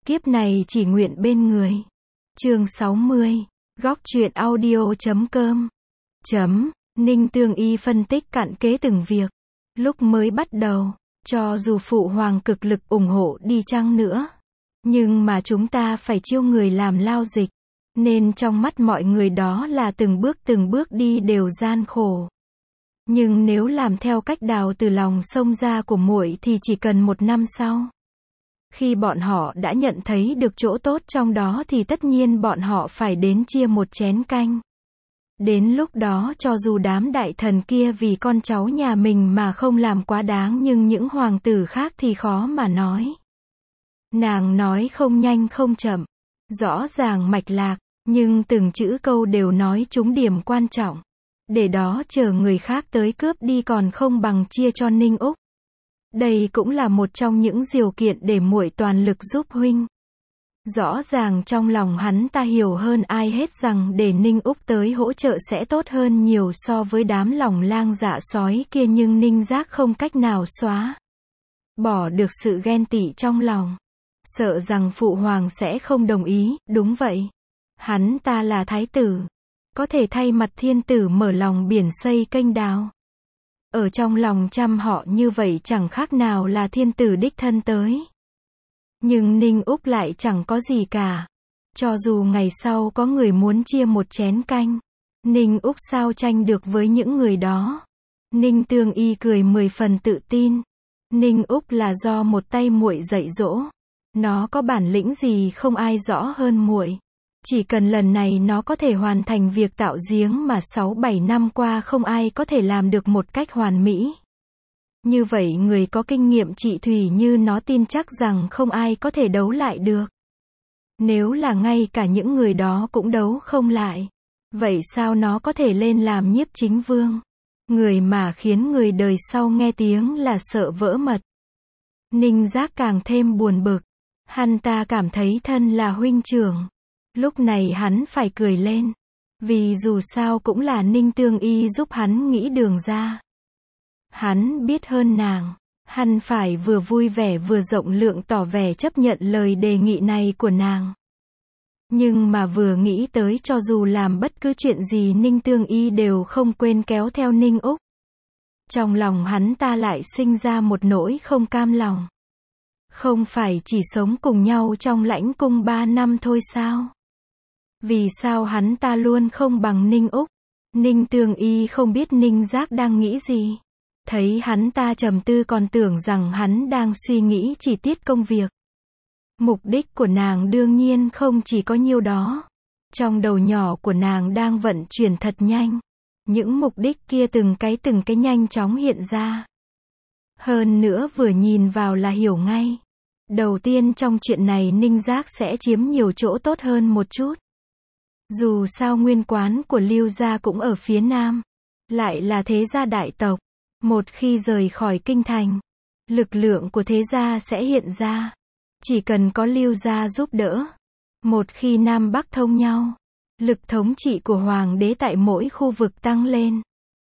Kiếp này chỉ nguyện bên người. Chương 60. Góc truyện audio.com. Ninh Tương Y phân tích cặn kẽ từng việc. Lúc mới bắt đầu, cho dù phụ hoàng cực lực ủng hộ đi chăng nữa, nhưng mà chúng ta phải chiêu người làm lao dịch, nên trong mắt mọi người đó là từng bước đi đều gian khổ. Nhưng nếu làm theo cách đào từ lòng sông ra của muội thì chỉ cần 1 năm sau, khi bọn họ đã nhận thấy được chỗ tốt trong đó thì tất nhiên bọn họ phải đến chia một chén canh. Đến lúc đó cho dù đám đại thần kia vì con cháu nhà mình mà không làm quá đáng, nhưng những hoàng tử khác thì khó mà nói. Nàng nói không nhanh không chậm, rõ ràng mạch lạc, nhưng từng chữ câu đều nói trúng điểm quan trọng. Để đó chờ người khác tới cướp đi còn không bằng chia cho Ninh Úc. Đây cũng là một trong những điều kiện để muội toàn lực giúp huynh. Rõ ràng trong lòng hắn ta hiểu hơn ai hết rằng để Ninh Úc tới hỗ trợ sẽ tốt hơn nhiều so với đám lòng lang dạ sói kia, nhưng Ninh Giác không cách nào xóa bỏ được sự ghen tị trong lòng. Sợ rằng phụ hoàng sẽ không đồng ý, đúng vậy. Hắn ta là thái tử, có thể thay mặt thiên tử mở lòng biển xây kênh đào. Ở trong lòng trăm họ như vậy chẳng khác nào là thiên tử đích thân tới. Nhưng Ninh Úc lại chẳng có gì cả. Cho dù ngày sau có người muốn chia một chén canh, Ninh Úc sao tranh được với những người đó. Ninh Tương Y cười 10 phần tự tin. Ninh Úc là do một tay muội dạy dỗ. Nó có bản lĩnh gì không ai rõ hơn muội. Chỉ cần lần này nó có thể hoàn thành việc tạo giếng mà 6-7 năm qua không ai có thể làm được một cách hoàn mỹ. Như vậy người có kinh nghiệm trị thủy như nó tin chắc rằng không ai có thể đấu lại được. Nếu là ngay cả những người đó cũng đấu không lại, vậy sao nó có thể lên làm nhiếp chính vương? Người mà khiến người đời sau nghe tiếng là sợ vỡ mật. Ninh Giác càng thêm buồn bực. Hắn ta cảm thấy thân là huynh trưởng. Lúc này hắn phải cười lên. Vì dù sao cũng là Ninh Tương Y giúp hắn nghĩ đường ra. Hắn biết hơn nàng. Hắn phải vừa vui vẻ vừa rộng lượng tỏ vẻ chấp nhận lời đề nghị này của nàng. Nhưng mà vừa nghĩ tới cho dù làm bất cứ chuyện gì Ninh Tương Y đều không quên kéo theo Ninh Úc. Trong lòng hắn ta lại sinh ra một nỗi không cam lòng. Không phải chỉ sống cùng nhau trong lãnh cung 3 năm thôi sao? Vì sao hắn ta luôn không bằng Ninh Úc? Ninh Tương Y không biết Ninh Giác đang nghĩ gì. Thấy hắn ta trầm tư còn tưởng rằng hắn đang suy nghĩ chi tiết công việc. Mục đích của nàng đương nhiên không chỉ có nhiêu đó. Trong đầu nhỏ của nàng đang vận chuyển thật nhanh. Những mục đích kia từng cái nhanh chóng hiện ra. Hơn nữa vừa nhìn vào là hiểu ngay. Đầu tiên trong chuyện này Ninh Giác sẽ chiếm nhiều chỗ tốt hơn một chút. Dù sao nguyên quán của Lưu gia cũng ở phía nam, lại là thế gia đại tộc. Một khi rời khỏi kinh thành, lực lượng của thế gia sẽ hiện ra. Chỉ cần có Lưu gia giúp đỡ, một khi Nam Bắc thông nhau, lực thống trị của hoàng đế tại mỗi khu vực tăng lên.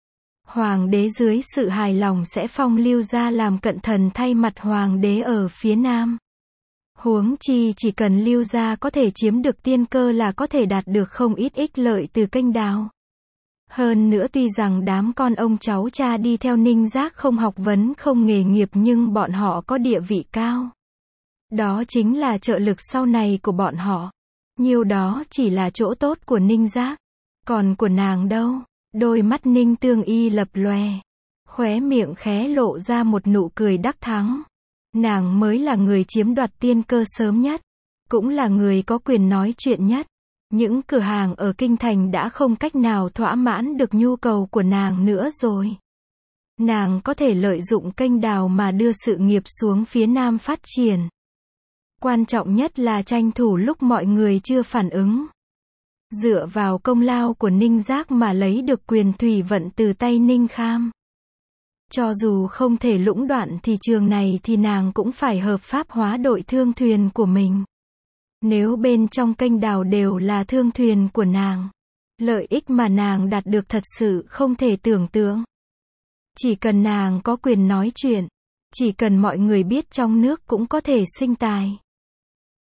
Hoàng đế dưới sự hài lòng sẽ phong Lưu gia làm cận thần thay mặt hoàng đế ở phía nam. Huống chi chỉ cần Lưu gia có thể chiếm được tiên cơ là có thể đạt được không ít ích lợi từ kênh đào. Hơn nữa tuy rằng đám con ông cháu cha đi theo Ninh Giác không học vấn không nghề nghiệp nhưng bọn họ có địa vị cao. Đó chính là trợ lực sau này của bọn họ. Nhiều đó chỉ là chỗ tốt của Ninh Giác. Còn của nàng đâu? Đôi mắt Ninh Tương Y lập lòe. Khóe miệng khẽ lộ ra một nụ cười đắc thắng. Nàng mới là người chiếm đoạt tiên cơ sớm nhất. Cũng là người có quyền nói chuyện nhất. Những cửa hàng ở kinh thành đã không cách nào thỏa mãn được nhu cầu của nàng nữa rồi. Nàng có thể lợi dụng kênh đào mà đưa sự nghiệp xuống phía nam phát triển. Quan trọng nhất là tranh thủ lúc mọi người chưa phản ứng. Dựa vào công lao của Ninh Giác mà lấy được quyền thủy vận từ tay Ninh Kham. Cho dù không thể lũng đoạn thị trường này thì nàng cũng phải hợp pháp hóa đội thương thuyền của mình. Nếu bên trong kênh đào đều là thương thuyền của nàng, lợi ích mà nàng đạt được thật sự không thể tưởng tượng. Chỉ cần nàng có quyền nói chuyện, chỉ cần mọi người biết trong nước cũng có thể sinh tài.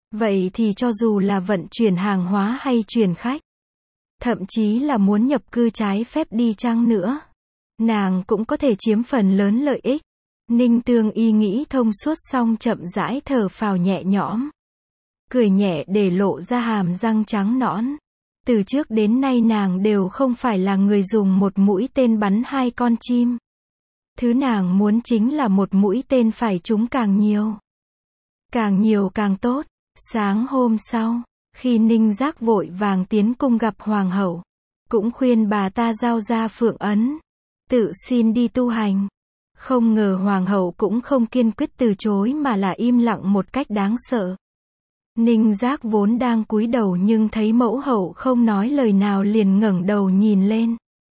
Vậy thì cho dù là vận chuyển hàng hóa hay truyền khách, thậm chí là muốn nhập cư trái phép đi chăng nữa, nàng cũng có thể chiếm phần lớn lợi ích. Ninh Tương Y nghĩ thông suốt xong chậm rãi thở phào nhẹ nhõm. Cười nhẹ để lộ ra hàm răng trắng nõn. Từ trước đến nay nàng đều không phải là người dùng một mũi tên bắn hai con chim. Thứ nàng muốn chính là một mũi tên phải trúng càng nhiều. Càng nhiều càng tốt. Sáng hôm sau, khi Ninh Giác vội vàng tiến cung gặp hoàng hậu, cũng khuyên bà ta giao ra phượng ấn, tự xin đi tu hành. Không ngờ hoàng hậu cũng không kiên quyết từ chối mà là im lặng một cách đáng sợ. Ninh Giác vốn đang cúi đầu nhưng thấy mẫu hậu không nói lời nào liền ngẩng đầu nhìn lên.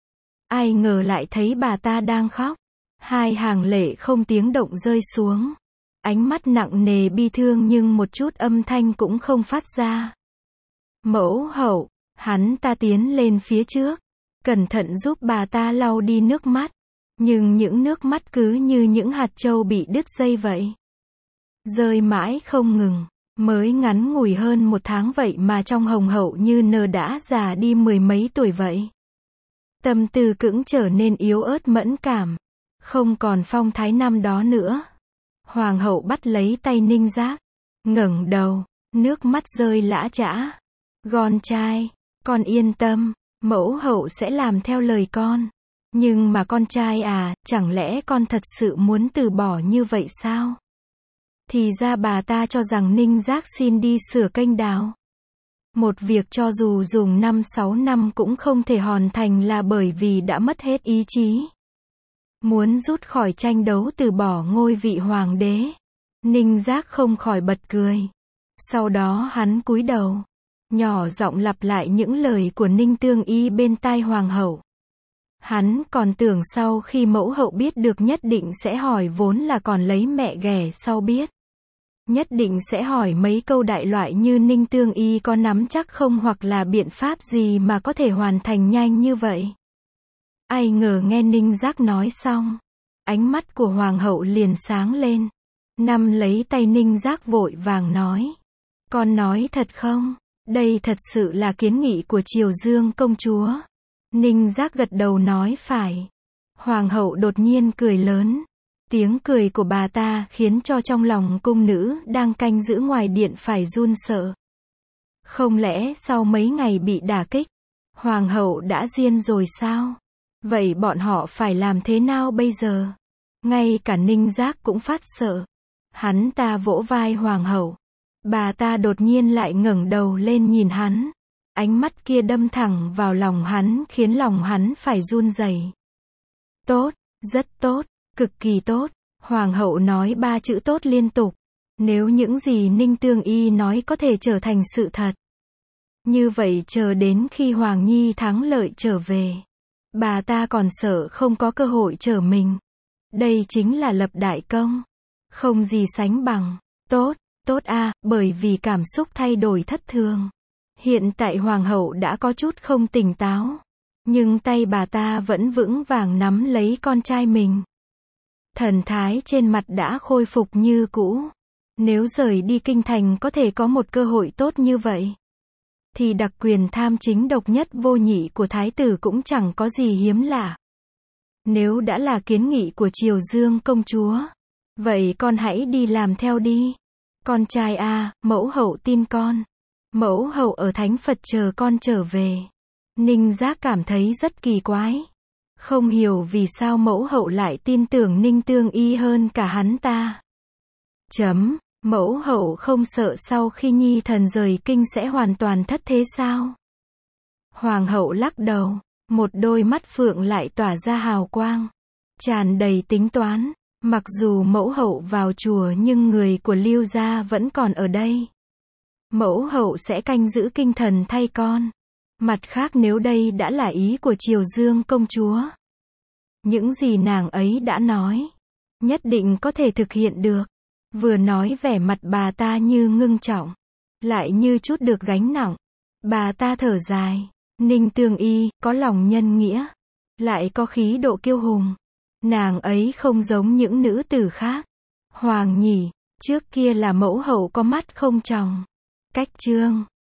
Ai ngờ lại thấy bà ta đang khóc. Hai hàng lệ không tiếng động rơi xuống. Ánh mắt nặng nề bi thương nhưng một chút âm thanh cũng không phát ra. Mẫu hậu, hắn ta tiến lên phía trước, cẩn thận giúp bà ta lau đi nước mắt. Nhưng những nước mắt cứ như những hạt châu bị đứt dây vậy. Rơi mãi không ngừng, mới ngắn ngủi hơn 1 tháng vậy mà trong hồng hậu như nờ đã già đi 10 mấy tuổi vậy. Tâm tư cũng trở nên yếu ớt mẫn cảm, không còn phong thái năm đó nữa. Hoàng hậu bắt lấy tay Ninh Giác, ngẩng đầu, nước mắt rơi lã chã. Con trai, con yên tâm, mẫu hậu sẽ làm theo lời con. Nhưng mà con trai à, chẳng lẽ con thật sự muốn từ bỏ như vậy sao? Thì ra bà ta cho rằng Ninh Giác xin đi sửa kênh đào. Một việc cho dù dùng 5-6 năm cũng không thể hoàn thành là bởi vì đã mất hết ý chí. Muốn rút khỏi tranh đấu từ bỏ ngôi vị hoàng đế. Ninh Giác không khỏi bật cười. Sau đó hắn cúi đầu, nhỏ giọng lặp lại những lời của Ninh Tương Y bên tai hoàng hậu. Hắn còn tưởng sau khi mẫu hậu biết được nhất định sẽ hỏi, vốn là còn lấy mẹ ghẻ sau biết. Nhất định sẽ hỏi mấy câu đại loại như Ninh Tương Y có nắm chắc không hoặc là biện pháp gì mà có thể hoàn thành nhanh như vậy. Ai ngờ nghe Ninh Giác nói xong, ánh mắt của hoàng hậu liền sáng lên. Nắm lấy tay Ninh Giác vội vàng nói. Con nói thật không? Đây thật sự là kiến nghị của Triều Dương công chúa. Ninh Giác gật đầu nói phải. Hoàng hậu đột nhiên cười lớn. Tiếng cười của bà ta khiến cho trong lòng cung nữ đang canh giữ ngoài điện phải run sợ. Không lẽ sau mấy ngày bị đả kích, hoàng hậu đã điên rồi sao? Vậy bọn họ phải làm thế nào bây giờ? Ngay cả Ninh Giác cũng phát sợ. Hắn ta vỗ vai hoàng hậu. Bà ta đột nhiên lại ngẩng đầu lên nhìn hắn. Ánh mắt kia đâm thẳng vào lòng hắn khiến lòng hắn phải run rẩy. Tốt, rất tốt, cực kỳ tốt. Hoàng hậu nói 3 chữ tốt liên tục. Nếu những gì Ninh Tương Y nói có thể trở thành sự thật, như vậy chờ đến khi Hoàng Nhi thắng lợi trở về, bà ta còn sợ không có cơ hội trở mình. Đây chính là lập đại công. Không gì sánh bằng. Tốt, tốt a, bởi vì cảm xúc thay đổi thất thường. Hiện tại hoàng hậu đã có chút không tỉnh táo. Nhưng tay bà ta vẫn vững vàng nắm lấy con trai mình. Thần thái trên mặt đã khôi phục như cũ. Nếu rời đi kinh thành có thể có một cơ hội tốt như vậy, thì đặc quyền tham chính độc nhất vô nhị của thái tử cũng chẳng có gì hiếm lạ. Nếu đã là kiến nghị của Triều Dương công chúa, vậy con hãy đi làm theo đi. Con trai a, mẫu hậu tin con. Mẫu hậu ở Thánh Phật chờ con trở về. Ninh Giác cảm thấy rất kỳ quái. Không hiểu vì sao mẫu hậu lại tin tưởng Ninh Tương Y hơn cả hắn ta. Mẫu hậu không sợ sau khi nhi thần rời kinh sẽ hoàn toàn thất thế sao? Hoàng hậu lắc đầu, một đôi mắt phượng lại tỏa ra hào quang, tràn đầy tính toán. Mặc dù mẫu hậu vào chùa nhưng người của Lưu gia vẫn còn ở đây. Mẫu hậu sẽ canh giữ kinh thần thay con. Mặt khác nếu đây đã là ý của Triều Dương công chúa, những gì nàng ấy đã nói, nhất định có thể thực hiện được. Vừa nói vẻ mặt bà ta như ngưng trọng, lại như chút được gánh nặng. Bà ta thở dài. Ninh Tương Y, có lòng nhân nghĩa, lại có khí độ kiêu hùng. Nàng ấy không giống những nữ tử khác. Hoàng nhỉ, trước kia là mẫu hậu có mắt không tròng. Cách chương